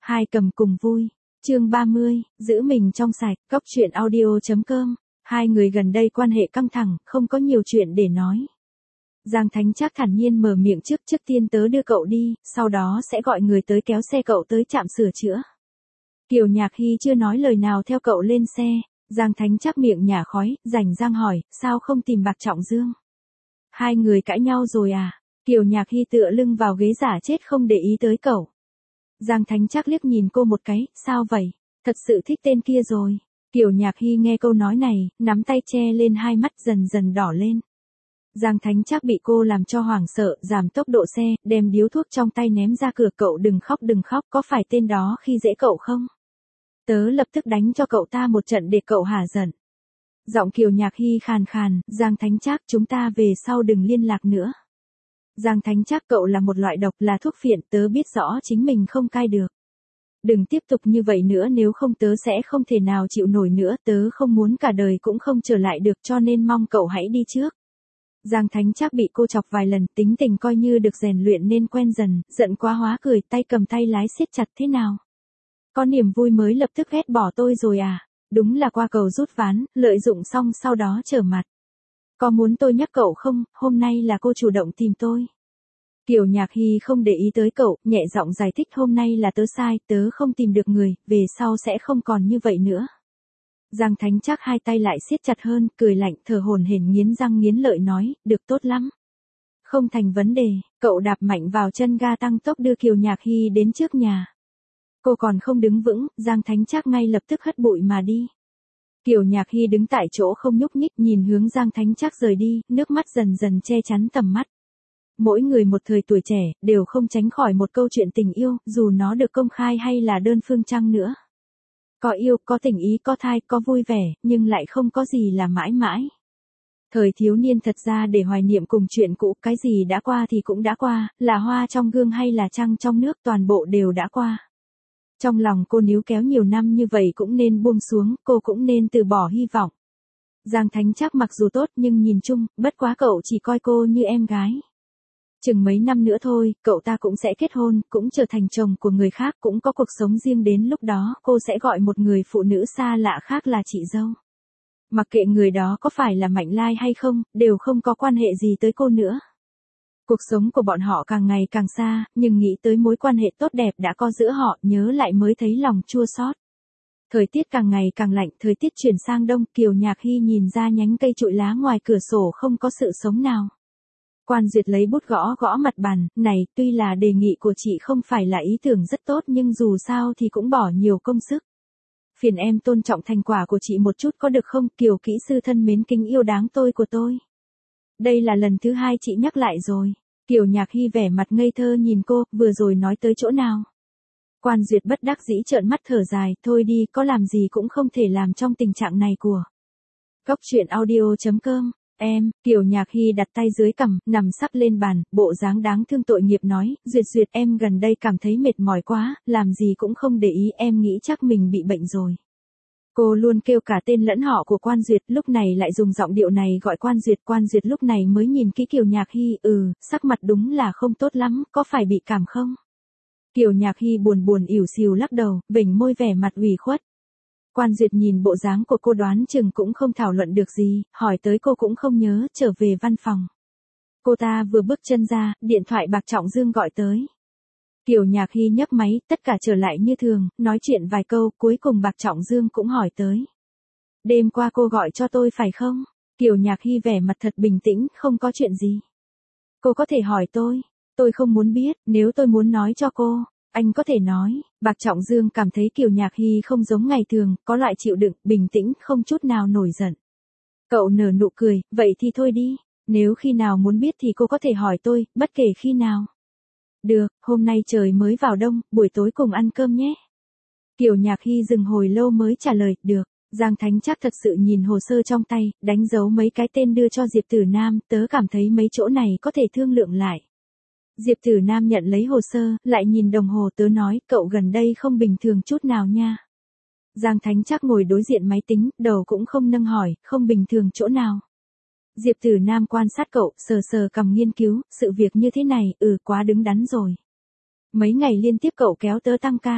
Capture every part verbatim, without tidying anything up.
Hai cầm cùng vui. Chương ba mươi, giữ mình trong sạch, cóc truyện audio chấm com. Hai người gần đây quan hệ căng thẳng, không có nhiều chuyện để nói. Giang Thánh Trác thản nhiên mở miệng trước, trước tiên tớ đưa cậu đi, sau đó sẽ gọi người tới kéo xe cậu tới trạm sửa chữa. Kiều Nhạc Hy chưa nói lời nào theo cậu lên xe. Giang Thánh Trác miệng nhả khói, rảnh rang hỏi, sao không tìm Bạc Trọng Dương? Hai người cãi nhau rồi à? Kiều Nhạc Hy tựa lưng vào ghế giả chết không để ý tới cậu. Giang Thánh Trác liếc nhìn cô một cái, sao vậy? Thật sự thích tên kia rồi. Kiều Nhạc Hy nghe câu nói này, nắm tay che lên hai mắt dần dần đỏ lên. Giang Thánh Trác bị cô làm cho hoảng sợ, giảm tốc độ xe, đem điếu thuốc trong tay ném ra cửa. Cậu đừng khóc đừng khóc, có phải tên đó khi dễ cậu không? Tớ lập tức đánh cho cậu ta một trận để cậu hả giận. Giọng Kiều Nhạc Hy khàn khàn, Giang Thánh Trác chúng ta về sau đừng liên lạc nữa. Giang Thánh Trác cậu là một loại độc, là thuốc phiện, tớ biết rõ chính mình không cai được. Đừng tiếp tục như vậy nữa, nếu không tớ sẽ không thể nào chịu nổi nữa, tớ không muốn cả đời cũng không trở lại được, cho nên mong cậu hãy đi trước. Giang Thánh Trác bị cô chọc vài lần, tính tình coi như được rèn luyện nên quen dần, giận quá hóa cười, tay cầm tay lái siết chặt. Thế nào? Có niềm vui mới lập tức ghét bỏ tôi rồi à? Đúng là qua cầu rút ván, lợi dụng xong sau đó trở mặt. Có muốn tôi nhắc cậu không, hôm nay là cô chủ động tìm tôi. Kiều Nhạc Hy không để ý tới cậu, nhẹ giọng giải thích, hôm nay là tớ sai, tớ không tìm được người, về sau sẽ không còn như vậy nữa. Giang Thánh Trác hai tay lại siết chặt hơn, cười lạnh, thở hổn hển, nghiến răng nghiến lợi nói, được, tốt lắm. Không thành vấn đề. Cậu đạp mạnh vào chân ga tăng tốc đưa Kiều Nhạc Hy đến trước nhà. Cô còn không đứng vững, Giang Thánh Trác ngay lập tức hất bụi mà đi. Kiều Nhạc Hy đứng tại chỗ không nhúc nhích, nhìn hướng Giang Thánh Trác rời đi, nước mắt dần dần che chắn tầm mắt. Mỗi người một thời tuổi trẻ, đều không tránh khỏi một câu chuyện tình yêu, dù nó được công khai hay là đơn phương chăng nữa. Có yêu, có tình ý, có thai, có vui vẻ, nhưng lại không có gì là mãi mãi. Thời thiếu niên thật ra để hoài niệm cùng chuyện cũ, cái gì đã qua thì cũng đã qua, là hoa trong gương hay là trăng trong nước, toàn bộ đều đã qua. Trong lòng cô níu kéo nhiều năm như vậy cũng nên buông xuống, cô cũng nên từ bỏ hy vọng. Giang Thánh Trác mặc dù tốt nhưng nhìn chung, bất quá cậu chỉ coi cô như em gái. Chừng mấy năm nữa thôi, cậu ta cũng sẽ kết hôn, cũng trở thành chồng của người khác, cũng có cuộc sống riêng, đến lúc đó cô sẽ gọi một người phụ nữ xa lạ khác là chị dâu. Mặc kệ người đó có phải là Mạnh Lai hay không, đều không có quan hệ gì tới cô nữa. Cuộc sống của bọn họ càng ngày càng xa, nhưng nghĩ tới mối quan hệ tốt đẹp đã có giữa họ, nhớ lại mới thấy lòng chua xót. Thời tiết càng ngày càng lạnh, thời tiết chuyển sang đông, Kiều Nhạc Hy nhìn ra nhánh cây trụi lá ngoài cửa sổ không có sự sống nào. Quan Duyệt lấy bút gõ gõ mặt bàn, này, tuy là đề nghị của chị không phải là ý tưởng rất tốt nhưng dù sao thì cũng bỏ nhiều công sức. Phiền em tôn trọng thành quả của chị một chút có được không, Kiều kỹ sư thân mến kính yêu đáng tôi của tôi. Đây là lần thứ hai chị nhắc lại rồi. Kiều Nhạc Hy vẻ mặt ngây thơ nhìn cô, vừa rồi nói tới chỗ nào. Quan Duyệt bất đắc dĩ trợn mắt thở dài, thôi đi, có làm gì cũng không thể làm trong tình trạng này của. Cóc truyện audio chấm com. Em, Kiều Nhạc Hy đặt tay dưới cằm, nằm sắp lên bàn, bộ dáng đáng thương tội nghiệp nói, Duyệt Duyệt em gần đây cảm thấy mệt mỏi quá, làm gì cũng không để ý, em nghĩ chắc mình bị bệnh rồi. Cô luôn kêu cả tên lẫn họ của Quan Duyệt, lúc này lại dùng giọng điệu này gọi Quan Duyệt. Quan Duyệt lúc này mới nhìn kỹ Kiều Nhạc Hy, ừ, sắc mặt đúng là không tốt lắm, có phải bị cảm không? Kiều Nhạc Hy buồn buồn ỉu xìu lắc đầu, vểnh môi vẻ mặt ủy khuất. Quan Duyệt nhìn bộ dáng của cô đoán chừng cũng không thảo luận được gì, hỏi tới cô cũng không nhớ, trở về văn phòng. Cô ta vừa bước chân ra, điện thoại Bạc Trọng Dương gọi tới. Kiều Nhạc Hy nhấc máy, tất cả trở lại như thường, nói chuyện vài câu, cuối cùng Bạc Trọng Dương cũng hỏi tới. Đêm qua cô gọi cho tôi phải không? Kiều Nhạc Hy vẻ mặt thật bình tĩnh, không có chuyện gì. Cô có thể hỏi tôi, tôi không muốn biết, nếu tôi muốn nói cho cô, anh có thể nói. Bạc Trọng Dương cảm thấy Kiều Nhạc Hy không giống ngày thường, có loại chịu đựng, bình tĩnh, không chút nào nổi giận. Cậu nở nụ cười, vậy thì thôi đi, nếu khi nào muốn biết thì cô có thể hỏi tôi, bất kể khi nào. Được, hôm nay trời mới vào đông, buổi tối cùng ăn cơm nhé. Kiều Nhạc Hy dừng hồi lâu mới trả lời, được. Giang Thánh Trác thật sự nhìn hồ sơ trong tay, đánh dấu mấy cái tên đưa cho Diệp Tử Nam, tớ cảm thấy mấy chỗ này có thể thương lượng lại. Diệp Tử Nam nhận lấy hồ sơ, lại nhìn đồng hồ, tớ nói, cậu gần đây không bình thường chút nào nha. Giang Thánh Trác ngồi đối diện máy tính, đầu cũng không nâng hỏi, không bình thường chỗ nào. Diệp Tử Nam quan sát cậu, sờ sờ cằm nghiên cứu, sự việc như thế này, ừ quá đứng đắn rồi. Mấy ngày liên tiếp cậu kéo tớ tăng ca.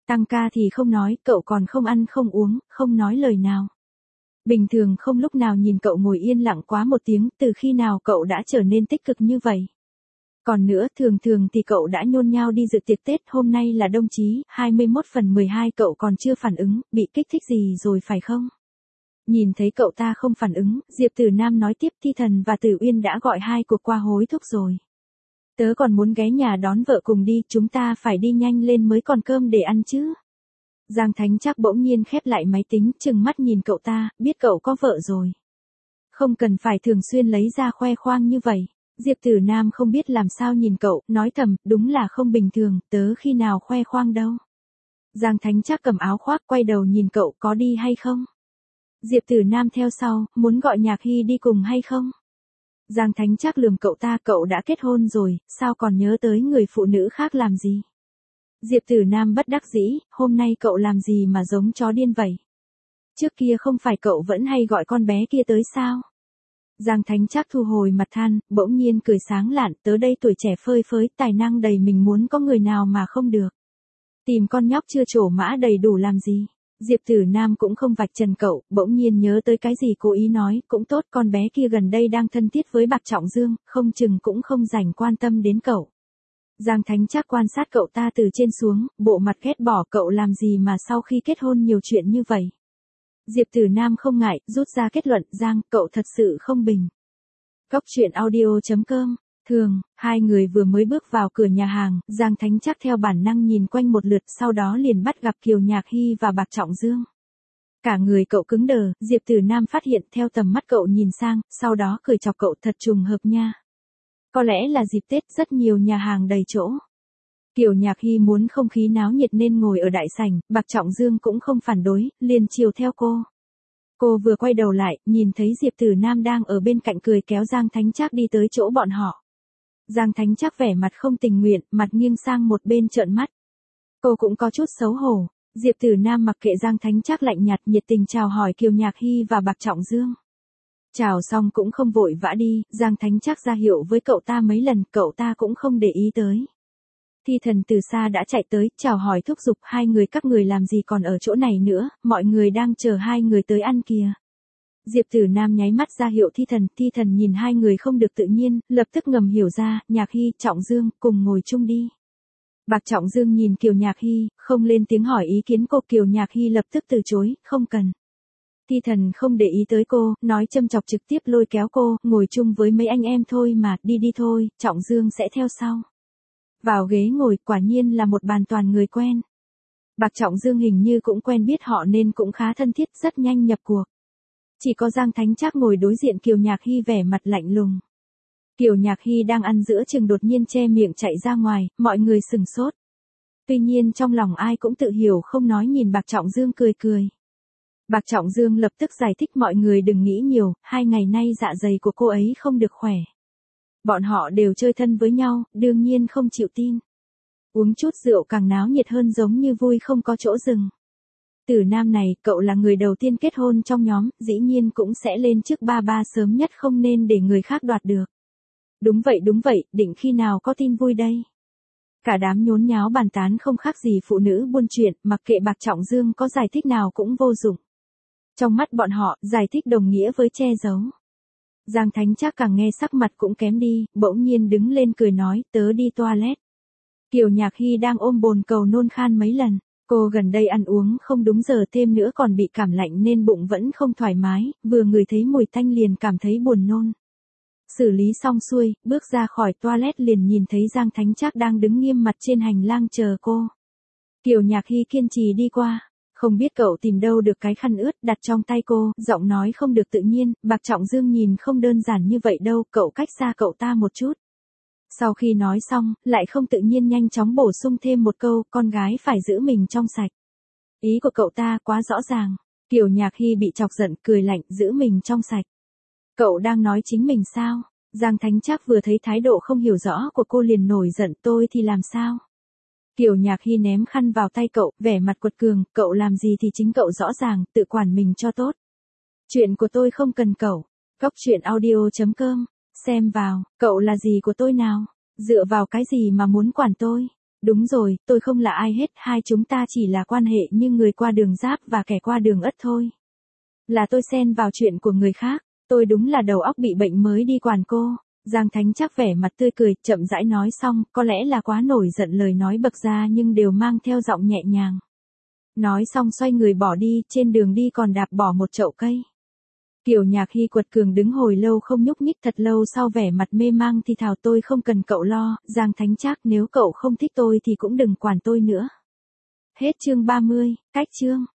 Tăng ca thì không nói, cậu còn không ăn không uống, không nói lời nào. Bình thường không lúc nào nhìn cậu ngồi yên lặng quá một tiếng, từ khi nào cậu đã trở nên tích cực như vậy. Còn nữa, thường thường thì cậu đã nhôn nhao đi dự tiệc Tết, hôm nay là đồng chí, hai mươi mốt phần mười hai cậu còn chưa phản ứng, bị kích thích gì rồi phải không? Nhìn thấy cậu ta không phản ứng, Diệp Tử Nam nói tiếp, Thi Thần và Tử Uyên đã gọi hai cuộc qua hối thúc rồi. Tớ còn muốn ghé nhà đón vợ cùng đi, chúng ta phải đi nhanh lên mới còn cơm để ăn chứ. Giang Thánh Trác bỗng nhiên khép lại máy tính, trừng mắt nhìn cậu ta, biết cậu có vợ rồi. Không cần phải thường xuyên lấy ra khoe khoang như vậy. Diệp Tử Nam không biết làm sao nhìn cậu, nói thầm, đúng là không bình thường, tớ khi nào khoe khoang đâu. Giang Thánh Trác cầm áo khoác quay đầu nhìn cậu, có đi hay không? Diệp Tử Nam theo sau, muốn gọi Nhạc Hy đi cùng hay không? Giang Thánh Trác lườm cậu ta, cậu đã kết hôn rồi, sao còn nhớ tới người phụ nữ khác làm gì? Diệp Tử Nam bất đắc dĩ, hôm nay cậu làm gì mà giống chó điên vậy? Trước kia không phải cậu vẫn hay gọi con bé kia tới sao? Giang Thánh Trác thu hồi mặt than, bỗng nhiên cười sáng lạn, tớ đây tuổi trẻ phơi phới, tài năng đầy mình muốn có người nào mà không được. Tìm con nhóc chưa trổ mã đầy đủ làm gì? Diệp Tử Nam cũng không vạch trần cậu, bỗng nhiên nhớ tới cái gì cố ý nói, cũng tốt, con bé kia gần đây đang thân thiết với Bạc Trọng Dương, không chừng cũng không dành quan tâm đến cậu. Giang Thánh Trác quan sát cậu ta từ trên xuống, bộ mặt ghét bỏ, cậu làm gì mà sau khi kết hôn nhiều chuyện như vậy. Diệp Tử Nam không ngại, rút ra kết luận, Giang, cậu thật sự không bình. Cóc truyện audio chấm com. Thường, hai người vừa mới bước vào cửa nhà hàng, Giang Thánh Trác theo bản năng nhìn quanh một lượt, sau đó liền bắt gặp Kiều Nhạc Hy và Bạc Trọng Dương. Cả người cậu cứng đờ, Diệp Tử Nam phát hiện theo tầm mắt cậu nhìn sang, sau đó cười chọc cậu, thật trùng hợp nha. Có lẽ là dịp Tết, rất nhiều nhà hàng đầy chỗ. Kiều Nhạc Hy muốn không khí náo nhiệt nên ngồi ở đại sảnh, Bạc Trọng Dương cũng không phản đối, liền chiều theo cô. Cô vừa quay đầu lại, nhìn thấy Diệp Tử Nam đang ở bên cạnh cười kéo Giang Thánh Trác đi tới chỗ bọn họ. Giang Thánh Trác vẻ mặt không tình nguyện, mặt nghiêng sang một bên trợn mắt. Cô cũng có chút xấu hổ. Diệp Tử Nam mặc kệ Giang Thánh Trác lạnh nhạt, nhiệt tình chào hỏi Kiều Nhạc Hy và Bạc Trọng Dương. Chào xong cũng không vội vã đi, Giang Thánh Trác ra hiệu với cậu ta mấy lần, cậu ta cũng không để ý tới. Thi Thần từ xa đã chạy tới, chào hỏi thúc giục, hai người các người làm gì còn ở chỗ này nữa, mọi người đang chờ hai người tới ăn kìa. Diệp Tử Nam nháy mắt ra hiệu Thi Thần, Thi Thần nhìn hai người không được tự nhiên, lập tức ngầm hiểu ra, Nhạc Hy, Trọng Dương, cùng ngồi chung đi. Bạc Trọng Dương nhìn Kiều Nhạc Hy, không lên tiếng hỏi ý kiến cô, Kiều Nhạc Hy lập tức từ chối, không cần. Thi Thần không để ý tới cô, nói châm chọc trực tiếp lôi kéo cô, ngồi chung với mấy anh em thôi mà, đi đi thôi, Trọng Dương sẽ theo sau. Vào ghế ngồi, quả nhiên là một bàn toàn người quen. Bạc Trọng Dương hình như cũng quen biết họ nên cũng khá thân thiết, rất nhanh nhập cuộc. Chỉ có Giang Thánh Trác ngồi đối diện Kiều Nhạc Hy vẻ mặt lạnh lùng. Kiều Nhạc Hy đang ăn giữa chừng đột nhiên che miệng chạy ra ngoài, mọi người sừng sốt. Tuy nhiên trong lòng ai cũng tự hiểu không nói, nhìn Bạc Trọng Dương cười cười. Bạc Trọng Dương lập tức giải thích, mọi người đừng nghĩ nhiều, hai ngày nay dạ dày của cô ấy không được khỏe. Bọn họ đều chơi thân với nhau, đương nhiên không chịu tin. Uống chút rượu càng náo nhiệt hơn, giống như vui không có chỗ dừng. Tử Nam này, cậu là người đầu tiên kết hôn trong nhóm, dĩ nhiên cũng sẽ lên trước ba ba sớm nhất, không nên để người khác đoạt được. Đúng vậy đúng vậy, định khi nào có tin vui đây? Cả đám nhốn nháo bàn tán không khác gì phụ nữ buôn chuyện, mặc kệ Bạc Trọng Dương có giải thích nào cũng vô dụng. Trong mắt bọn họ, giải thích đồng nghĩa với che giấu. Giang Thánh Trác càng nghe sắc mặt cũng kém đi, bỗng nhiên đứng lên cười nói, tớ đi toilet. Kiều Nhạc Hy đang ôm bồn cầu nôn khan mấy lần, cô gần đây ăn uống không đúng giờ, thêm nữa còn bị cảm lạnh nên bụng vẫn không thoải mái, vừa ngửi thấy mùi tanh liền cảm thấy buồn nôn. Xử lý xong xuôi, bước ra khỏi toilet liền nhìn thấy Giang Thánh Trác đang đứng nghiêm mặt trên hành lang chờ cô. Kiều Nhạc Hy kiên trì đi qua. Không biết cậu tìm đâu được cái khăn ướt, đặt trong tay cô, giọng nói không được tự nhiên, Bạc Trọng Dương nhìn không đơn giản như vậy đâu, cậu cách xa cậu ta một chút. Sau khi nói xong, lại không tự nhiên nhanh chóng bổ sung thêm một câu, con gái phải giữ mình trong sạch. Ý của cậu ta quá rõ ràng. Kiều Nhạc Hy bị chọc giận, cười lạnh, giữ mình trong sạch. Cậu đang nói chính mình sao? Giang Thánh Trác vừa thấy thái độ không hiểu rõ của cô liền nổi giận, tôi thì làm sao? Kiều Nhạc Hy ném khăn vào tay cậu, vẻ mặt quật cường, cậu làm gì thì chính cậu rõ ràng, tự quản mình cho tốt. Chuyện của tôi không cần cậu. Cóc truyện audio chấm com, xem vào, cậu là gì của tôi nào? Dựa vào cái gì mà muốn quản tôi? Đúng rồi, tôi không là ai hết, hai chúng ta chỉ là quan hệ như người qua đường giáp và kẻ qua đường ất thôi. Là tôi xen vào chuyện của người khác, tôi đúng là đầu óc bị bệnh mới đi quản cô. Giang Thánh Trác vẻ mặt tươi cười, chậm rãi nói xong, có lẽ là quá nổi giận lời nói bật ra nhưng đều mang theo giọng nhẹ nhàng. Nói xong xoay người bỏ đi, trên đường đi còn đạp bỏ một chậu cây. Kiều Nhạc Hy quật cường đứng hồi lâu không nhúc nhích, thật lâu sau vẻ mặt mê mang thì thào, tôi không cần cậu lo, Giang Thánh Trác, nếu cậu không thích tôi thì cũng đừng quản tôi nữa. Hết chương ba mươi, cách chương.